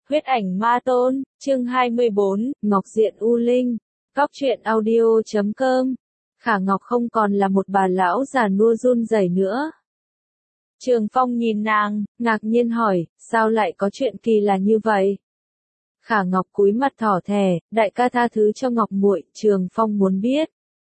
Huyết ảnh ma tôn, chương 24, Ngọc Diện U Linh, Góc truyện audio.com. Khả Ngọc không còn là một bà lão già nua run rẩy nữa. Trường Phong nhìn nàng, ngạc nhiên hỏi, sao lại có chuyện kỳ lạ như vậy? Khả Ngọc cúi mặt thỏ thẻ, đại ca tha thứ cho Ngọc muội. Trường Phong muốn biết,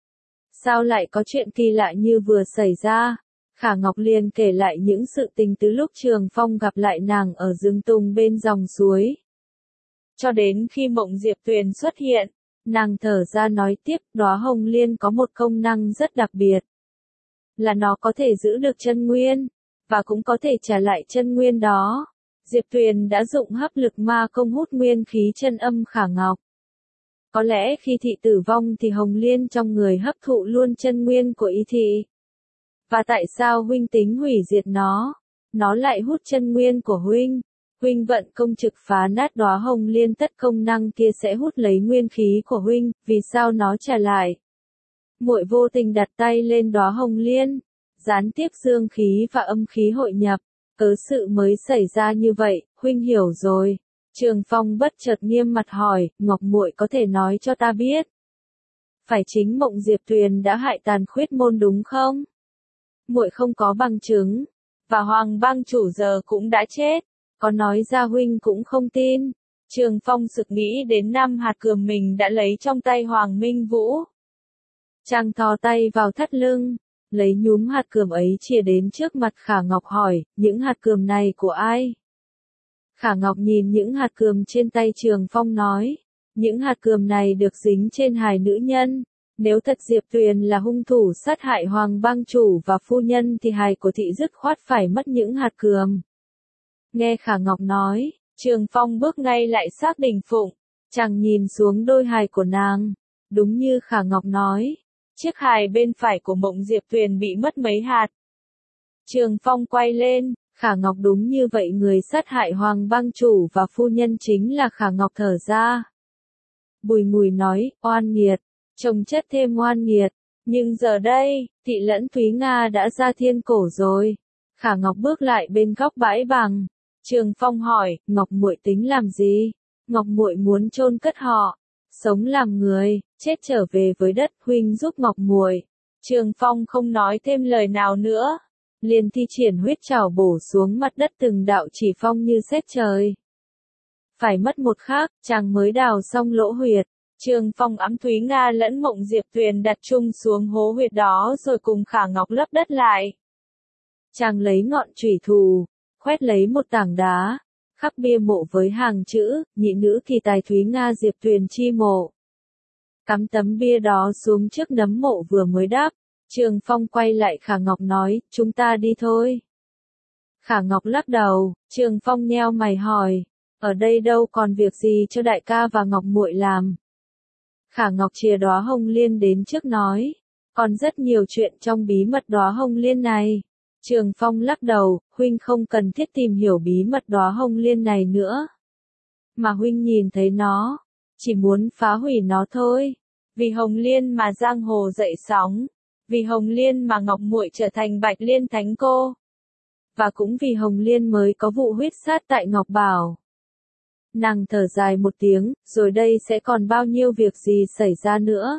sao lại có chuyện kỳ lạ như vừa xảy ra? Khả Ngọc liền kể lại những sự tình từ lúc Trường Phong gặp lại nàng ở rừng tùng bên dòng suối, cho đến khi Mộng Diệp Tuyền xuất hiện. Nàng thở ra nói tiếp, đóa hồng liên có một công năng rất đặc biệt, là nó có thể giữ được chân nguyên, và cũng có thể trả lại chân nguyên đó. Diệp Tuyền đã dụng hấp lực ma công hút nguyên khí chân âm Khả Ngọc. Có lẽ khi thị tử vong thì hồng liên trong người hấp thụ luôn chân nguyên của y thị. Và tại sao huynh tính hủy diệt nó? Nó lại hút chân nguyên của huynh. Huynh vận công trực phá nát đóa hồng liên, tất công năng kia sẽ hút lấy nguyên khí của huynh, vì sao nó trả lại? Muội vô tình đặt tay lên đóa hồng liên, gián tiếp dương khí và âm khí hội nhập, cớ sự mới xảy ra như vậy, huynh hiểu rồi. Trường Phong bất chợt nghiêm mặt hỏi, Ngọc muội có thể nói cho ta biết, phải chính Mộng Diệp Tuyền đã hại Tàn Khuyết môn đúng không? Muội không có bằng chứng, và Hoàng bang chủ giờ cũng đã chết, có nói ra huynh cũng không tin. Trường Phong sực nghĩ đến 5 hạt cườm mình đã lấy trong tay Hoàng Minh Vũ. Chàng thò tay vào thắt lưng, lấy nhúm hạt cườm ấy chìa đến trước mặt Khả Ngọc hỏi, những hạt cườm này của ai? Khả Ngọc nhìn những hạt cườm trên tay Trường Phong nói, những hạt cườm này được dính trên hài nữ nhân. Nếu thật Diệp Tuyền là hung thủ sát hại Hoàng bang chủ và phu nhân thì hài của thị dứt khoát phải mất những hạt cườm. Nghe Khả Ngọc nói, Trường Phong bước ngay lại xác Đình Phụng, chàng nhìn xuống đôi hài của nàng. Đúng như Khả Ngọc nói, chiếc hài bên phải của Mộng Diệp Tuyền bị mất mấy hạt. Trường Phong quay lên, Khả Ngọc đúng như vậy, người sát hại Hoàng bang chủ và phu nhân chính là Khả Ngọc. Thở ra, bùi ngùi nói, oan nghiệt, chồng chất thêm oan nghiệt, nhưng giờ đây, Thị lẫn Thúy Nga đã ra thiên cổ rồi. Khả Ngọc bước lại bên góc bãi bằng. Trường Phong hỏi, Ngọc muội tính làm gì? Ngọc muội muốn chôn cất họ, sống làm người, chết trở về với đất, huynh giúp Ngọc muội. Trường Phong không nói thêm lời nào nữa, liền thi triển huyết trảo bổ xuống mặt đất từng đạo chỉ phong như sét trời. Phải mất một khắc, chàng mới đào xong lỗ huyệt. Trường Phong ẵm Thúy Nga lẫn Mộng Diệp Tuyền đặt chung xuống hố huyệt đó rồi cùng Khả Ngọc lấp đất lại. Chàng lấy ngọn chủy thủ, khoét lấy một tảng đá, khắc bia mộ với hàng chữ, nhị nữ kỳ tài Thúy Nga Diệp Tuyền chi mộ. Cắm tấm bia đó xuống trước nấm mộ vừa mới đắp. Trường Phong quay lại Khả Ngọc nói, chúng ta đi thôi. Khả Ngọc lắc đầu. Trường Phong nheo mày hỏi, ở đây đâu còn việc gì cho đại ca và Ngọc muội làm? Khả Ngọc chìa đóa hồng liên đến trước nói, còn rất nhiều chuyện trong bí mật đóa hồng liên này. Trường Phong lắc đầu, huynh không cần thiết tìm hiểu bí mật đóa hồng liên này nữa. Mà huynh nhìn thấy nó, chỉ muốn phá hủy nó thôi. Vì hồng liên mà giang hồ dậy sóng, vì hồng liên mà Ngọc muội trở thành Bạch Liên Thánh Cô, và cũng vì hồng liên mới có vụ huyết sát tại Ngọc Bảo. Nàng thở dài một tiếng, rồi đây sẽ còn bao nhiêu việc gì xảy ra nữa.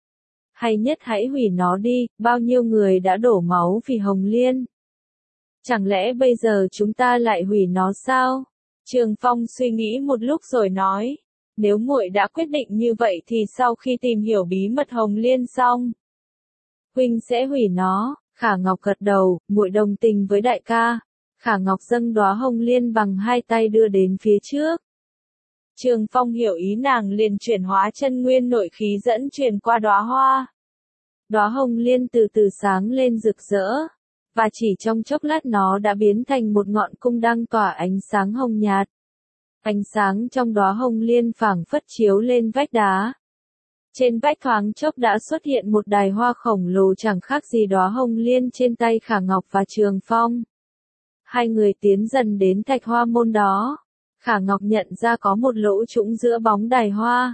Hay nhất hãy hủy nó đi, bao nhiêu người đã đổ máu vì hồng liên. Chẳng lẽ bây giờ chúng ta lại hủy nó sao? Trường Phong suy nghĩ một lúc rồi nói, nếu muội đã quyết định như vậy thì sau khi tìm hiểu bí mật hồng liên xong, huynh sẽ hủy nó. Khả Ngọc gật đầu, muội đồng tình với đại ca. Khả Ngọc dâng đóa hồng liên bằng hai tay đưa đến phía trước. Trường Phong hiểu ý nàng liền chuyển hóa chân nguyên nội khí dẫn truyền qua đóa hoa. Đóa hồng liên từ từ sáng lên rực rỡ, và chỉ trong chốc lát nó đã biến thành một ngọn cung đang tỏa ánh sáng hồng nhạt. Ánh sáng trong đóa hồng liên phảng phất chiếu lên vách đá. Trên vách thoáng chốc đã xuất hiện một đài hoa khổng lồ chẳng khác gì đóa hồng liên trên tay Khả Ngọc và Trường Phong. Hai người tiến dần đến thạch hoa môn đó. Khả Ngọc nhận ra có một lỗ trũng giữa bóng đài hoa.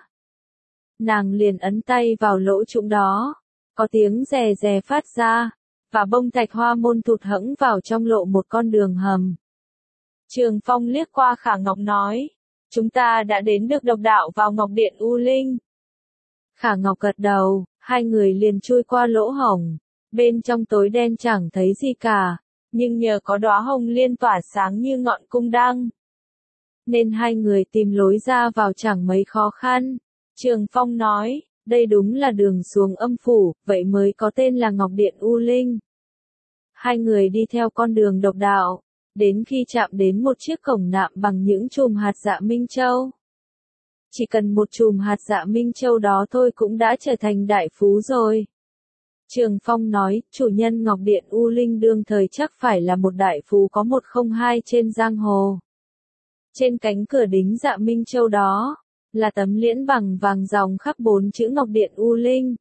Nàng liền ấn tay vào lỗ trũng đó. Có tiếng rè rè phát ra, và bông thạch hoa môn thụt hẫng vào trong lộ một con đường hầm. Trường Phong liếc qua Khả Ngọc nói, Chúng ta đã đến được độc đạo vào Ngọc Điện U Linh. Khả Ngọc gật đầu, hai người liền chui qua lỗ hổng. Bên trong tối đen chẳng thấy gì cả, nhưng nhờ có đóa hồng liên tỏa sáng như ngọn cung đăng, nên hai người tìm lối ra vào chẳng mấy khó khăn. Trường Phong nói, đây đúng là đường xuống âm phủ, vậy mới có tên là Ngọc Điện U Linh. Hai người đi theo con đường độc đạo, đến khi chạm đến một chiếc cổng nạm bằng những chùm hạt dạ Minh Châu. Chỉ cần một chùm hạt dạ Minh Châu đó thôi cũng đã trở thành đại phú rồi. Trường Phong nói, chủ nhân Ngọc Điện U Linh đương thời chắc phải là một đại phú có một không hai trên giang hồ. Trên cánh cửa đính dạ Minh Châu đó, là tấm liễn bằng vàng dòng khắc 4 chữ Ngọc Điện U Linh.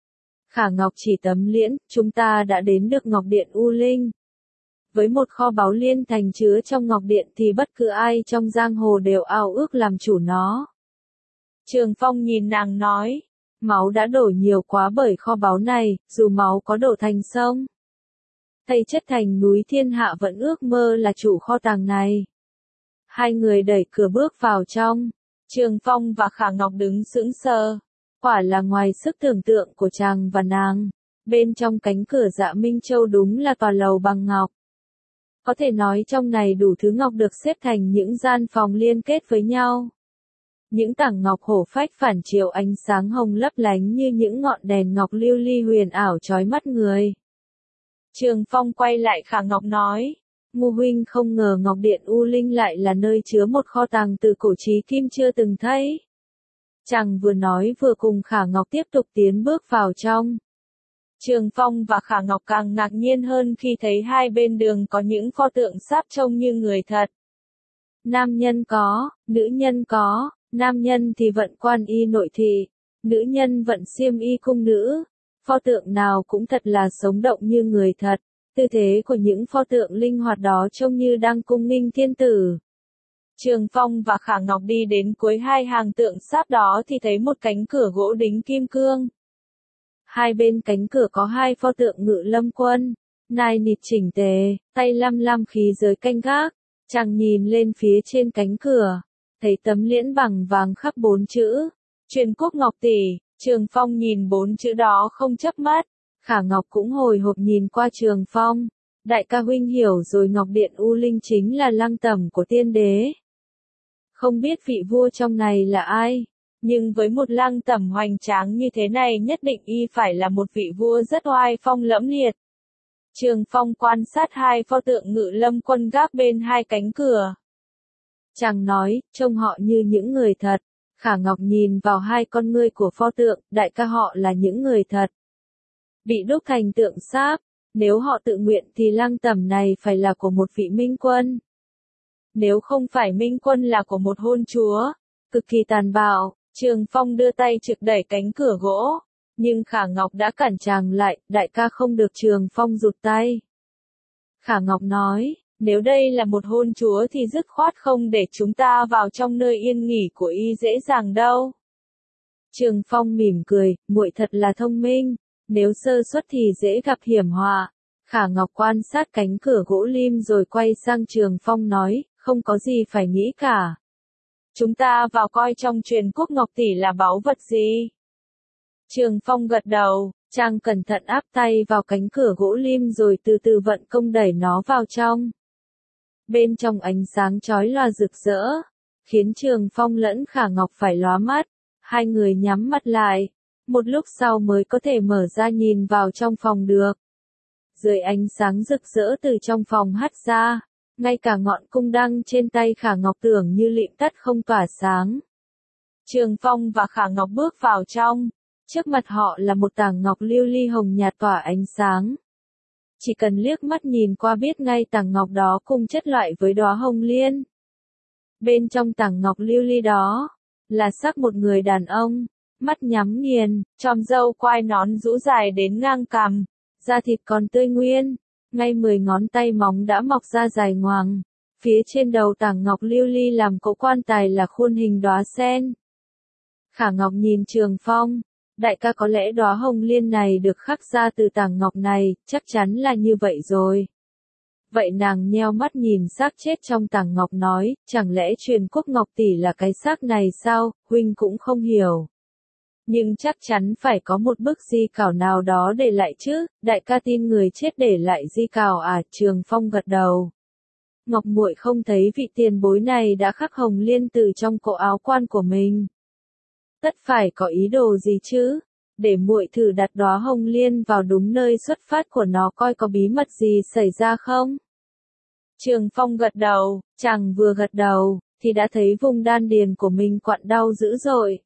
Khả Ngọc chỉ tấm liễn, chúng ta đã đến được Ngọc Điện U Linh. Với một kho báu liên thành chứa trong Ngọc Điện thì bất cứ ai trong giang hồ đều ao ước làm chủ nó. Trường Phong nhìn nàng nói, máu đã đổ nhiều quá bởi kho báu này, dù máu có đổ thành sông, thây chất thành núi, thiên hạ vẫn ước mơ là chủ kho tàng này. Hai người đẩy cửa bước vào trong, Trường Phong và Khả Ngọc đứng sững sờ. Quả là ngoài sức tưởng tượng của chàng và nàng. Bên trong cánh cửa dạ Minh Châu đúng là tòa lầu bằng ngọc. Có thể nói trong này đủ thứ ngọc được xếp thành những gian phòng liên kết với nhau. Những tảng ngọc hổ phách phản chiếu ánh sáng hồng lấp lánh như những ngọn đèn ngọc lưu ly huyền ảo chói mắt người. Trường Phong quay lại Khả Ngọc nói, Ngô huynh không ngờ Ngọc Điện U Linh lại là nơi chứa một kho tàng từ cổ chí kim chưa từng thấy. Chàng vừa nói vừa cùng Khả Ngọc tiếp tục tiến bước vào trong. Trường Phong và Khả Ngọc càng ngạc nhiên hơn khi thấy hai bên đường có những pho tượng sáp trông như người thật. Nam nhân có, nữ nhân có, nam nhân thì vận quan y nội thị, nữ nhân vận xiêm y cung nữ. Pho tượng nào cũng thật là sống động như người thật. Tư thế của những pho tượng linh hoạt đó trông như đang cung nghinh thiên tử. Trường Phong và Khả Ngọc đi đến cuối hai hàng tượng sáp đó thì thấy một cánh cửa gỗ đính kim cương. Hai bên cánh cửa có hai pho tượng Ngự Lâm Quân, nai nịt chỉnh tề, tay lăm lăm khí giới canh gác. Chàng nhìn lên phía trên cánh cửa, thấy tấm liễn bằng vàng khắc 4 chữ, Truyền Quốc Ngọc Tỷ. Trường Phong nhìn 4 chữ đó không chớp mắt. Khả Ngọc cũng hồi hộp nhìn qua Trường Phong. Đại ca huynh hiểu rồi, Ngọc Điện U Linh chính là lăng tẩm của tiên đế. Không biết vị vua trong này là ai, nhưng với một lăng tẩm hoành tráng như thế này nhất định y phải là một vị vua rất oai phong lẫm liệt. Trường Phong quan sát hai pho tượng Ngự Lâm Quân gác bên hai cánh cửa. Chàng nói, trông họ như những người thật. Khả Ngọc nhìn vào hai con ngươi của pho tượng, đại ca họ là những người thật. Bị đúc thành tượng sáp, nếu họ tự nguyện thì lăng tẩm này phải là của một vị minh quân. Nếu không phải minh quân là của một hôn chúa, cực kỳ tàn bạo. Trường Phong đưa tay trực đẩy cánh cửa gỗ, nhưng Khả Ngọc đã cản chàng lại, đại ca không được. Trường Phong rụt tay. Khả Ngọc nói, nếu đây là một hôn chúa thì dứt khoát không để chúng ta vào trong nơi yên nghỉ của y dễ dàng đâu. Trường Phong mỉm cười, muội thật là thông minh, nếu sơ suất thì dễ gặp hiểm họa. Khả Ngọc quan sát cánh cửa gỗ lim rồi quay sang Trường Phong nói, không có gì phải nghĩ cả. Chúng ta vào coi trong Truyền Quốc Ngọc Tỷ là báu vật gì. Trường Phong gật đầu, chàng cẩn thận áp tay vào cánh cửa gỗ lim rồi từ từ vận công đẩy nó vào trong. Bên trong ánh sáng chói lòa rực rỡ, khiến Trường Phong lẫn Khả Ngọc phải lóa mắt. Hai người nhắm mắt lại, một lúc sau mới có thể mở ra nhìn vào trong phòng được. Dưới ánh sáng rực rỡ từ trong phòng hắt ra, ngay cả ngọn cung đăng trên tay Khả Ngọc tưởng như lịm tắt không tỏa sáng. Trường Phong và Khả Ngọc bước vào trong, trước mặt họ là một tảng ngọc lưu ly hồng nhạt tỏa ánh sáng. Chỉ cần liếc mắt nhìn qua biết ngay tảng ngọc đó cùng chất loại với đóa hồng liên. Bên trong tảng ngọc lưu ly đó, là xác một người đàn ông, mắt nhắm nghiền, chòm râu quai nón rũ dài đến ngang cằm, da thịt còn tươi nguyên, ngay 10 ngón tay móng đã mọc ra dài ngoằng. Phía trên đầu tảng ngọc lưu ly làm cỗ quan tài là khuôn hình đóa sen. Khả Ngọc nhìn Trường Phong, đại ca có lẽ đóa hồng liên này được khắc ra từ tảng ngọc này, chắc chắn là như vậy rồi. Vậy nàng nheo mắt nhìn xác chết trong tàng ngọc nói, chẳng lẽ truyền quốc ngọc tỷ là cái xác này sao, huynh cũng không hiểu. Nhưng chắc chắn phải có một bức di cảo nào đó để lại chứ, đại ca tin người chết để lại di cảo à, Trường Phong gật đầu. Ngọc muội không thấy vị tiền bối này đã khắc hồng liên từ trong cổ áo quan của mình. Tất phải có ý đồ gì chứ, để muội thử đặt đóa hồng liên vào đúng nơi xuất phát của nó coi có bí mật gì xảy ra không. Trường Phong gật đầu, chàng vừa gật đầu, thì đã thấy vùng đan điền của mình quặn đau dữ dội.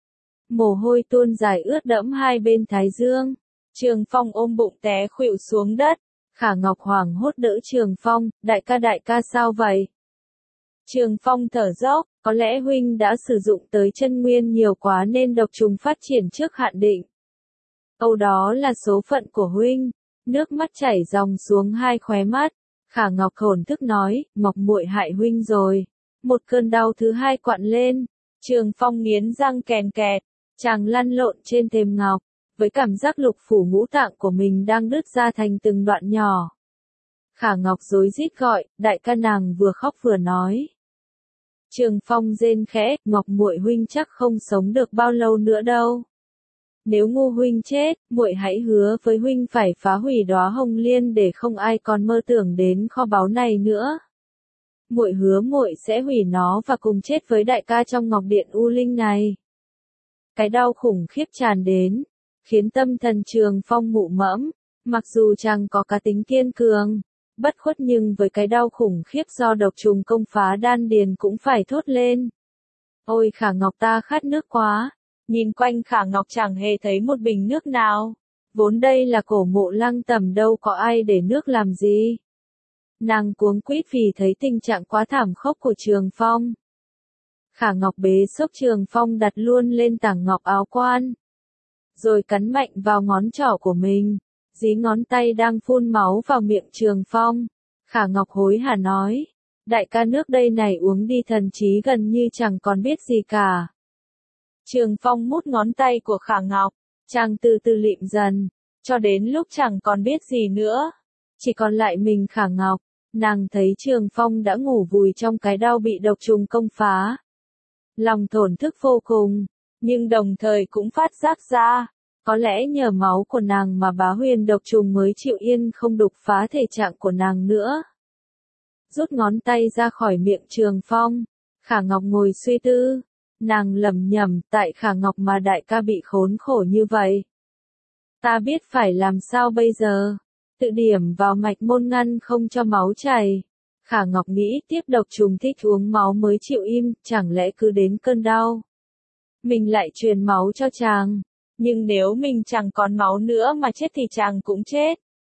Mồ hôi tuôn dài ướt đẫm hai bên thái dương. Trường Phong ôm bụng té khuỵu xuống đất. Khả Ngọc hoảng hốt đỡ Trường Phong, đại ca sao vậy? Trường Phong thở dốc, có lẽ huynh đã sử dụng tới chân nguyên nhiều quá nên độc trùng phát triển trước hạn định. Âu đó là số phận của huynh. Nước mắt chảy ròng xuống hai khóe mắt. Khả Ngọc thổn thức nói, Ngọc muội hại huynh rồi. Một cơn đau thứ hai quặn lên. Trường Phong nghiến răng kèn kẹt. Chàng lăn lộn trên thềm ngọc, với cảm giác lục phủ ngũ tạng của mình đang đứt ra thành từng đoạn nhỏ. Khả Ngọc rối rít gọi, đại ca, nàng vừa khóc vừa nói. Trường Phong rên khẽ, Ngọc muội huynh chắc không sống được bao lâu nữa đâu. Nếu Ngô huynh chết, muội hãy hứa với huynh phải phá hủy đóa hồng liên để không ai còn mơ tưởng đến kho báu này nữa. Muội hứa muội sẽ hủy nó và cùng chết với đại ca trong ngọc điện U Linh này. Cái đau khủng khiếp tràn đến, khiến tâm thần Trường Phong mụ mẫm, mặc dù chàng có cá tính kiên cường, bất khuất nhưng với cái đau khủng khiếp do độc trùng công phá đan điền cũng phải thốt lên. Ôi Khả Ngọc, ta khát nước quá. Nhìn quanh Khả Ngọc chẳng hề thấy một bình nước nào. Vốn đây là cổ mộ Lăng Tẩm, đâu có ai để nước làm gì. Nàng cuống quýt vì thấy tình trạng quá thảm khốc của Trường Phong. Khả Ngọc bế xốc Trường Phong đặt luôn lên tảng ngọc áo quan. Rồi cắn mạnh vào ngón trỏ của mình, dí ngón tay đang phun máu vào miệng Trường Phong. Khả Ngọc hối hả nói, đại ca, nước đây này uống đi, thần trí gần như chẳng còn biết gì cả. Trường Phong mút ngón tay của Khả Ngọc, chàng từ từ lịm dần, cho đến lúc chẳng còn biết gì nữa. Chỉ còn lại mình Khả Ngọc, nàng thấy Trường Phong đã ngủ vùi trong cái đau bị độc trùng công phá. Lòng thổn thức vô cùng, nhưng đồng thời cũng phát giác ra, có lẽ nhờ máu của nàng mà bá huyền độc trùng mới chịu yên không đục phá thể trạng của nàng nữa. Rút ngón tay ra khỏi miệng Trường Phong, Khả Ngọc ngồi suy tư, nàng lẩm nhẩm, tại Khả Ngọc mà đại ca bị khốn khổ như vậy. Ta biết phải làm sao bây giờ, tự điểm vào mạch môn ngăn không cho máu chảy. Khả Ngọc nghĩ tiếp, độc trùng thích uống máu mới chịu im, chẳng lẽ cứ đến cơn đau mình lại truyền máu cho chàng. Nhưng nếu mình chẳng còn máu nữa mà chết thì chàng cũng chết.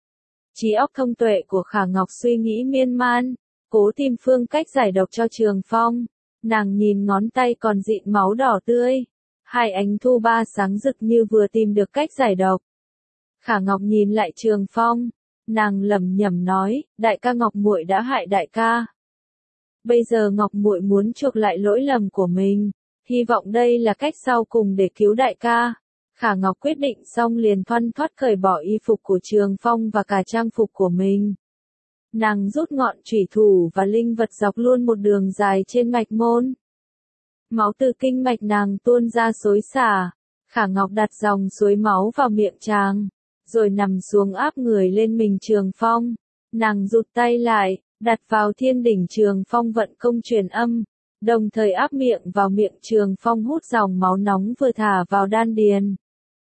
Trí óc thông tuệ của Khả Ngọc suy nghĩ miên man, cố tìm phương cách giải độc cho Trường Phong. Nàng nhìn ngón tay còn dịn máu đỏ tươi, hai ánh thu ba sáng rực như vừa tìm được cách giải độc. Khả Ngọc nhìn lại Trường Phong, nàng lẩm nhẩm nói, đại ca, Ngọc muội đã hại đại ca. Bây giờ Ngọc muội muốn chuộc lại lỗi lầm của mình, hy vọng đây là cách sau cùng để cứu đại ca. Khả Ngọc quyết định xong liền thoăn thoắt cởi bỏ y phục của Trường Phong và cả trang phục của mình. Nàng rút ngọn chủy thủ và linh vật dọc luôn một đường dài trên mạch môn. Máu từ kinh mạch nàng tuôn ra xối xả. Khả Ngọc đặt dòng suối máu vào miệng chàng, rồi nằm xuống áp người lên mình Trường Phong. Nàng rụt tay lại, đặt vào thiên đỉnh Trường Phong vận công truyền âm, đồng thời áp miệng vào miệng Trường Phong hút dòng máu nóng vừa thả vào đan điền.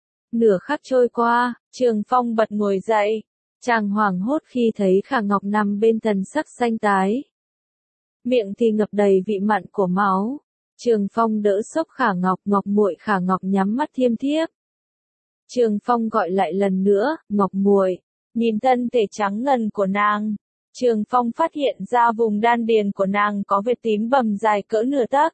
Nửa khắc trôi qua, Trường Phong bật ngồi dậy. Chàng hoảng hốt khi thấy Khả Ngọc nằm bên, thần sắc xanh tái. Miệng thì ngập đầy vị mặn của máu. Trường Phong đỡ xốc Khả Ngọc, Ngọc muội. Khả Ngọc nhắm mắt thiêm thiếp. Trường Phong gọi lại lần nữa, Ngọc muội. Nhìn thân thể trắng ngần của nàng, Trường Phong phát hiện ra vùng đan điền của nàng có vết tím bầm dài cỡ nửa tấc.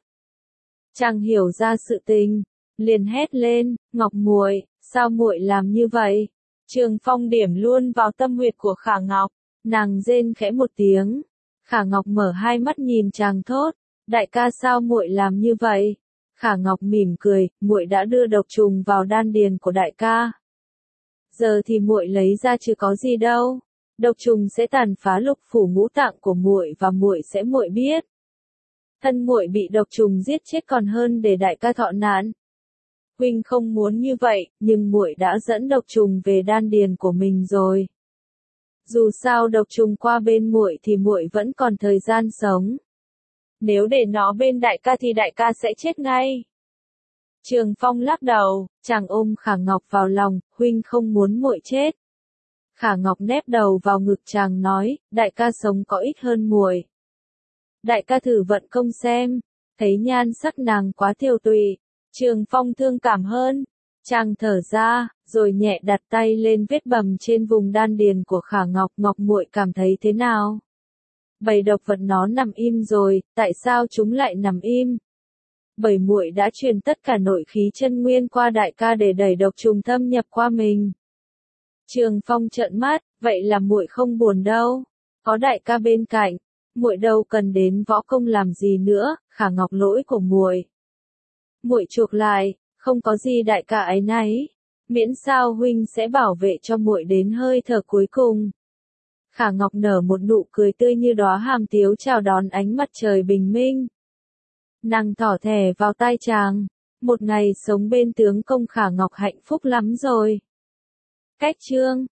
Chàng hiểu ra sự tình, liền hét lên, Ngọc muội, sao muội làm như vậy? Trường Phong điểm luôn vào tâm huyệt của Khả Ngọc, nàng rên khẽ một tiếng. Khả Ngọc mở hai mắt nhìn chàng thốt, đại ca, sao muội làm như vậy? Khả Ngọc mỉm cười, muội đã đưa độc trùng vào đan điền của đại ca. Giờ thì muội lấy ra chứ có gì đâu. Độc trùng sẽ tàn phá lục phủ ngũ tạng của muội và muội sẽ muội biết. Thân muội bị độc trùng giết chết còn hơn để đại ca thọ nạn. Huynh không muốn như vậy, nhưng muội đã dẫn độc trùng về đan điền của mình rồi. Dù sao độc trùng qua bên muội thì muội vẫn còn thời gian sống. Nếu để nó bên đại ca thì đại ca sẽ chết ngay. Trường Phong lắc đầu, chàng ôm Khả Ngọc vào lòng, huynh không muốn muội chết. Khả Ngọc nép đầu vào ngực chàng nói, đại ca sống có ít hơn muội. Đại ca thử vận công xem, thấy nhan sắc nàng quá tiêu tụy. Trường Phong thương cảm hơn. Chàng thở ra, rồi nhẹ đặt tay lên vết bầm trên vùng đan điền của Khả Ngọc. Ngọc muội cảm thấy thế nào? Bầy độc vật nó nằm im rồi, tại sao chúng lại nằm im? Bởi muội đã truyền tất cả nội khí chân nguyên qua đại ca để đẩy độc trùng thâm nhập qua mình. Trường Phong trợn mắt, vậy là muội không buồn đâu, có đại ca bên cạnh, muội đâu cần đến võ công làm gì nữa, Khả Ngọc lỗi của muội. Muội chuộc lại, không có gì đại ca ấy nấy, miễn sao huynh sẽ bảo vệ cho muội đến hơi thở cuối cùng. Khả Ngọc nở một nụ cười tươi như đóa hàm tiếu chào đón ánh mặt trời bình minh. Nàng thỏ thẻ vào tai chàng, một ngày sống bên tướng công Khả Ngọc hạnh phúc lắm rồi. Cách chương